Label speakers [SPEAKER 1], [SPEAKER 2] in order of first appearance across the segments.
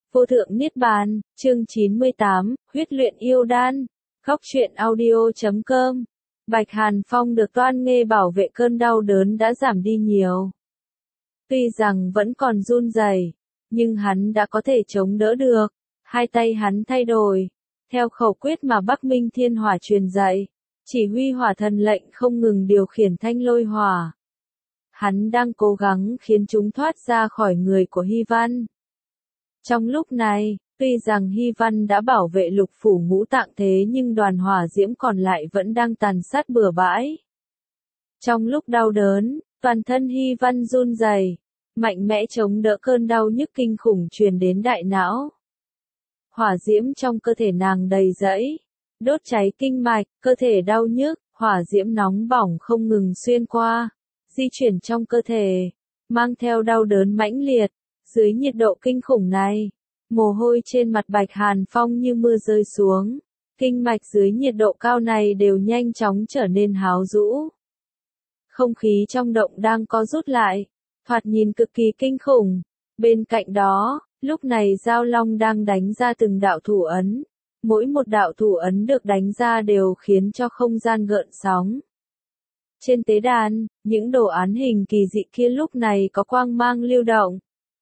[SPEAKER 1] Vô thượng Niết Bàn, chương 98, huyết luyện yêu đan. Góc truyện audio.com. Bạch Hàn Phong được Toan Nghê bảo vệ, cơn đau đớn đã giảm đi nhiều. Tuy rằng vẫn còn run rẩy, nhưng hắn đã có thể chống đỡ được. Hai tay hắn thay đổi, theo khẩu quyết mà Bắc Minh Thiên Hỏa truyền dạy, chỉ huy hỏa thần lệnh không ngừng điều khiển thanh lôi hỏa. Hắn đang cố gắng khiến chúng thoát ra khỏi người của Hy Văn. Trong lúc này, tuy rằng Hy Văn đã bảo vệ lục phủ ngũ tạng, thế nhưng đoàn hỏa diễm còn lại vẫn đang tàn sát bừa bãi. Trong lúc đau đớn, toàn thân Hy Văn run rẩy, mạnh mẽ chống đỡ cơn đau nhức kinh khủng truyền đến đại não. Hỏa diễm trong cơ thể nàng đầy rẫy, đốt cháy kinh mạch, cơ thể đau nhức, hỏa diễm nóng bỏng không ngừng xuyên qua, di chuyển trong cơ thể, mang theo đau đớn mãnh liệt. Dưới nhiệt độ kinh khủng này, mồ hôi trên mặt Bạch Hàn Phong như mưa rơi xuống, kinh mạch dưới nhiệt độ cao này đều nhanh chóng trở nên háo rũ. Không khí trong động đang co rút lại, thoạt nhìn cực kỳ kinh khủng. Bên cạnh đó, lúc này Giao Long đang đánh ra từng đạo thủ ấn, mỗi một đạo thủ ấn được đánh ra đều khiến cho không gian gợn sóng. Trên tế đàn, những đồ án hình kỳ dị kia lúc này có quang mang lưu động.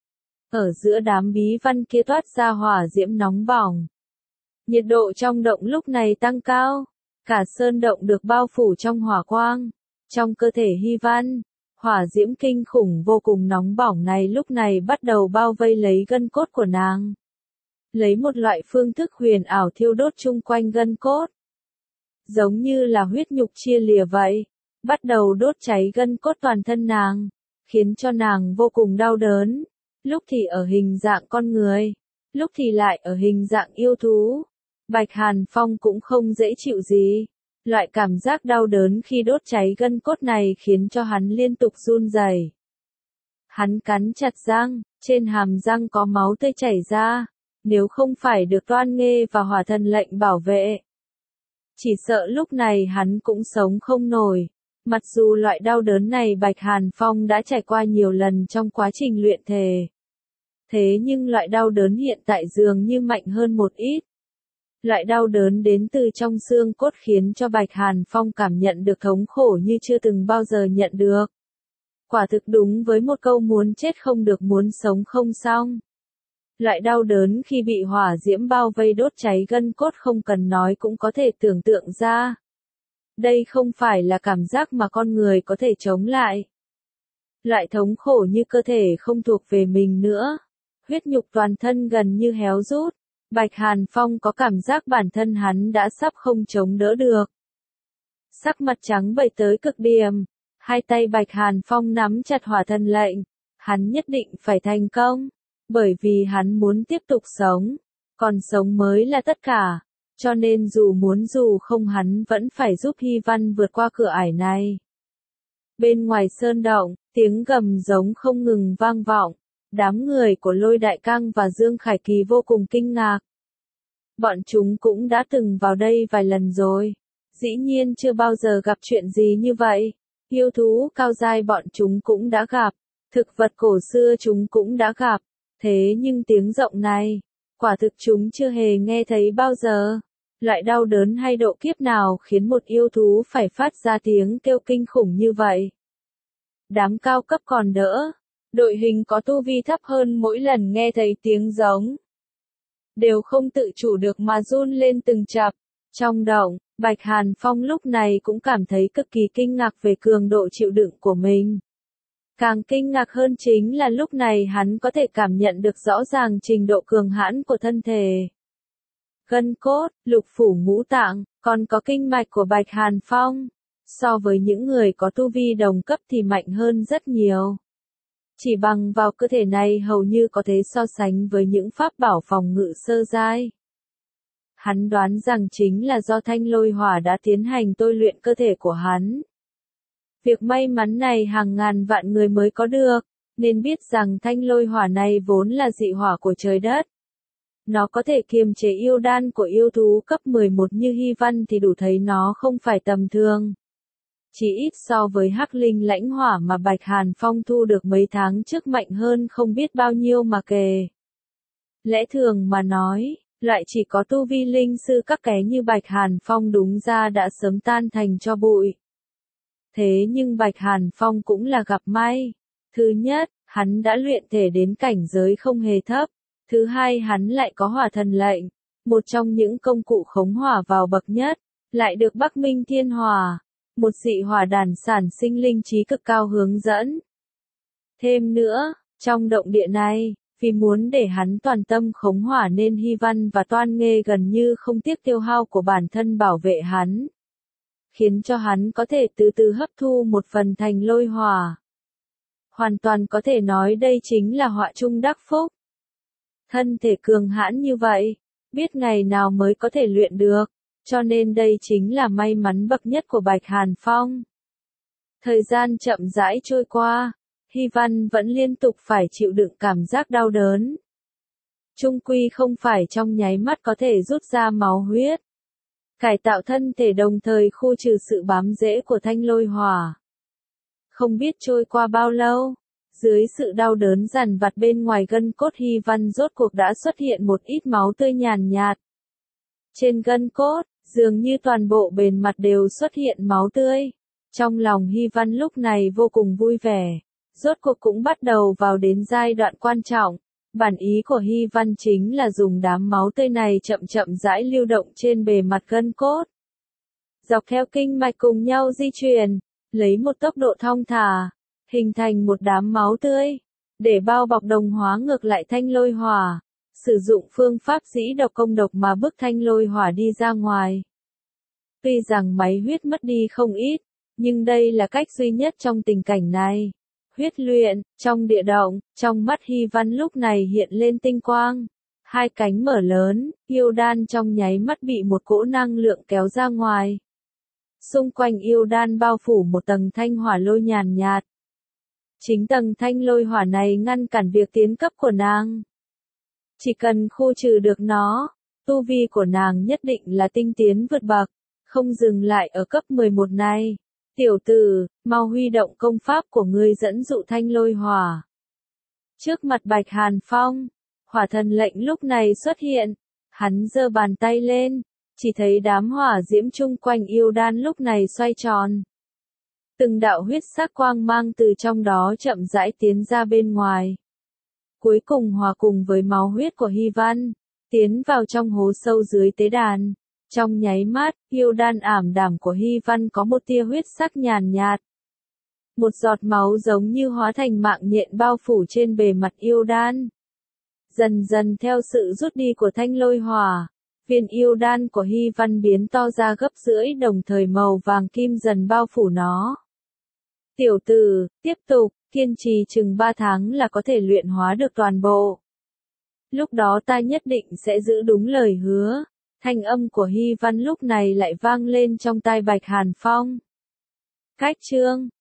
[SPEAKER 1] Ở giữa đám bí văn kia toát ra hỏa diễm nóng bỏng. Nhiệt độ trong động lúc này tăng cao, cả sơn động được bao phủ trong hỏa quang. Trong cơ thể Hy Văn, hỏa diễm kinh khủng vô cùng nóng bỏng này lúc này bắt đầu bao vây lấy gân cốt của nàng. Lấy một loại phương thức huyền ảo thiêu đốt chung quanh gân cốt. Giống như là huyết nhục chia lìa vậy, bắt đầu đốt cháy gân cốt toàn thân nàng, khiến cho nàng vô cùng đau đớn. Lúc thì ở hình dạng con người, lúc thì lại ở hình dạng yêu thú. Bạch Hàn Phong cũng không dễ chịu gì. Loại cảm giác đau đớn khi đốt cháy gân cốt này khiến cho hắn liên tục run rẩy. Hắn cắn chặt răng, trên hàm răng có máu tươi chảy ra. Nếu không phải được Toan Nghê và hỏa thần lệnh bảo vệ, chỉ sợ lúc này hắn cũng sống không nổi. Mặc dù loại đau đớn này Bạch Hàn Phong đã trải qua nhiều lần trong quá trình luyện thể. Thế nhưng loại đau đớn hiện tại dường như mạnh hơn một ít. Loại đau đớn đến từ trong xương cốt khiến cho Bạch Hàn Phong cảm nhận được thống khổ như chưa từng bao giờ nhận được. Quả thực đúng với một câu muốn chết không được muốn sống không xong. Loại đau đớn khi bị hỏa diễm bao vây đốt cháy gân cốt không cần nói cũng có thể tưởng tượng ra. Đây không phải là cảm giác mà con người có thể chống lại. Loại thống khổ như cơ thể không thuộc về mình nữa. Huyết nhục toàn thân gần như héo rút. Bạch Hàn Phong có cảm giác bản thân hắn đã sắp không chống đỡ được. Sắc mặt trắng bệch tới cực điểm. Hai tay Bạch Hàn Phong nắm chặt hỏa thần lệnh. Hắn nhất định phải thành công. Bởi vì hắn muốn tiếp tục sống. Còn sống mới là tất cả. Cho nên dù muốn dù không hắn vẫn phải giúp Hy Văn vượt qua cửa ải này. Bên ngoài sơn động, tiếng gầm giống không ngừng vang vọng. Đám người của Lôi Đại Cang và Dương Khải Kỳ vô cùng kinh ngạc. Bọn chúng cũng đã từng vào đây vài lần rồi. Dĩ nhiên chưa bao giờ gặp chuyện gì như vậy. Yêu thú cao giai bọn chúng cũng đã gặp. Thực vật cổ xưa chúng cũng đã gặp. Thế nhưng tiếng rộng này, quả thực chúng chưa hề nghe thấy bao giờ. Loại đau đớn hay độ kiếp nào khiến một yêu thú phải phát ra tiếng kêu kinh khủng như vậy? Đám cao cấp còn đỡ. Đội hình có tu vi thấp hơn mỗi lần nghe thấy tiếng giống, đều không tự chủ được mà run lên từng chập. Trong động, Bạch Hàn Phong lúc này cũng cảm thấy cực kỳ kinh ngạc về cường độ chịu đựng của mình. Càng kinh ngạc hơn chính là lúc này hắn có thể cảm nhận được rõ ràng trình độ cường hãn của thân thể. Gân cốt, lục phủ ngũ tạng, còn có kinh mạch của Bạch Hàn Phong. So với những người có tu vi đồng cấp thì mạnh hơn rất nhiều. Chỉ bằng vào cơ thể này hầu như có thể so sánh với những pháp bảo phòng ngự sơ giai. Hắn đoán rằng chính là do thanh lôi hỏa đã tiến hành tôi luyện cơ thể của hắn. Việc may mắn này hàng ngàn vạn người mới có được, nên biết rằng thanh lôi hỏa này vốn là dị hỏa của trời đất. Nó có thể kiềm chế yêu đan của yêu thú cấp 11 như Hy Văn thì đủ thấy nó không phải tầm thường. Chỉ ít so với hắc linh lãnh hỏa mà Bạch Hàn Phong thu được mấy tháng trước mạnh hơn không biết bao nhiêu mà kể. Lẽ thường mà nói, loại chỉ có tu vi linh sư các ké như Bạch Hàn Phong đúng ra đã sớm tan thành tro bụi. Thế nhưng Bạch Hàn Phong cũng là gặp may. Thứ nhất, hắn đã luyện thể đến cảnh giới không hề thấp. Thứ hai, hắn lại có hỏa thần lệnh, một trong những công cụ khống hỏa vào bậc nhất, lại được Bắc Minh Thiên Hỏa, một dị hỏa đàn sản sinh linh trí cực cao hướng dẫn. Thêm nữa, trong động địa này, vì muốn để hắn toàn tâm khống hỏa nên Hy Văn và Toan Nghê gần như không tiếc tiêu hao của bản thân bảo vệ hắn, khiến cho hắn có thể từ từ hấp thu một phần thành lôi hỏa. Hoàn toàn có thể nói đây chính là họa chung đắc phúc. Thân thể cường hãn như vậy, biết ngày nào mới có thể luyện được, cho nên đây chính là may mắn bậc nhất của Bạch Hàn Phong. Thời gian chậm rãi trôi qua, Hy Văn vẫn liên tục phải chịu đựng cảm giác đau đớn. Chung quy không phải trong nháy mắt có thể rút ra máu huyết, cải tạo thân thể đồng thời khu trừ sự bám rễ của thanh lôi hỏa. Không biết trôi qua bao lâu, dưới sự đau đớn dằn vặt bên ngoài gân cốt Hy Văn rốt cuộc đã xuất hiện một ít máu tươi nhàn nhạt. Trên gân cốt, dường như toàn bộ bề mặt đều xuất hiện máu tươi. Trong lòng Hy Văn lúc này vô cùng vui vẻ. Rốt cuộc cũng bắt đầu vào đến giai đoạn quan trọng. Bản ý của Hy Văn chính là dùng đám máu tươi này chậm chậm rãi lưu động trên bề mặt gân cốt. Dọc theo kinh mạch cùng nhau di chuyển, lấy một tốc độ thong thả, hình thành một đám máu tươi, để bao bọc đồng hóa ngược lại thanh lôi hỏa, sử dụng phương pháp dĩ độc công độc mà bức thanh lôi hỏa đi ra ngoài. Tuy rằng máy huyết mất đi không ít, nhưng đây là cách duy nhất trong tình cảnh này. Huyết luyện, trong địa động, trong mắt Hy Văn lúc này hiện lên tinh quang. Hai cánh mở lớn, yêu đan trong nháy mắt bị một cỗ năng lượng kéo ra ngoài. Xung quanh yêu đan bao phủ một tầng thanh hỏa lôi nhàn nhạt. Chính tầng thanh lôi hỏa này ngăn cản việc tiến cấp của nàng. Chỉ cần khu trừ được nó, tu vi của nàng nhất định là tinh tiến vượt bậc, không dừng lại ở cấp 11 này. Tiểu tử, mau huy động công pháp của ngươi dẫn dụ thanh lôi hỏa. Trước mặt Bạch Hàn Phong, hỏa thần lệnh lúc này xuất hiện, hắn giơ bàn tay lên, chỉ thấy đám hỏa diễm chung quanh yêu đan lúc này xoay tròn. Từng đạo huyết sắc quang mang từ trong đó chậm rãi tiến ra bên ngoài. Cuối cùng hòa cùng với máu huyết của Hy Văn, tiến vào trong hố sâu dưới tế đàn. Trong nháy mắt, yêu đan ảm đạm của Hy Văn có một tia huyết sắc nhàn nhạt. Một giọt máu giống như hóa thành mạng nhện bao phủ trên bề mặt yêu đan. Dần dần theo sự rút đi của thanh lôi hỏa, viên yêu đan của Hy Văn biến to ra gấp rưỡi đồng thời màu vàng kim dần bao phủ nó. Tiểu tử, tiếp tục, kiên trì chừng 3 tháng là có thể luyện hóa được toàn bộ. Lúc đó ta nhất định sẽ giữ đúng lời hứa. Thanh âm của Hy Văn lúc này lại vang lên trong tai Bạch Hàn Phong. Cách chương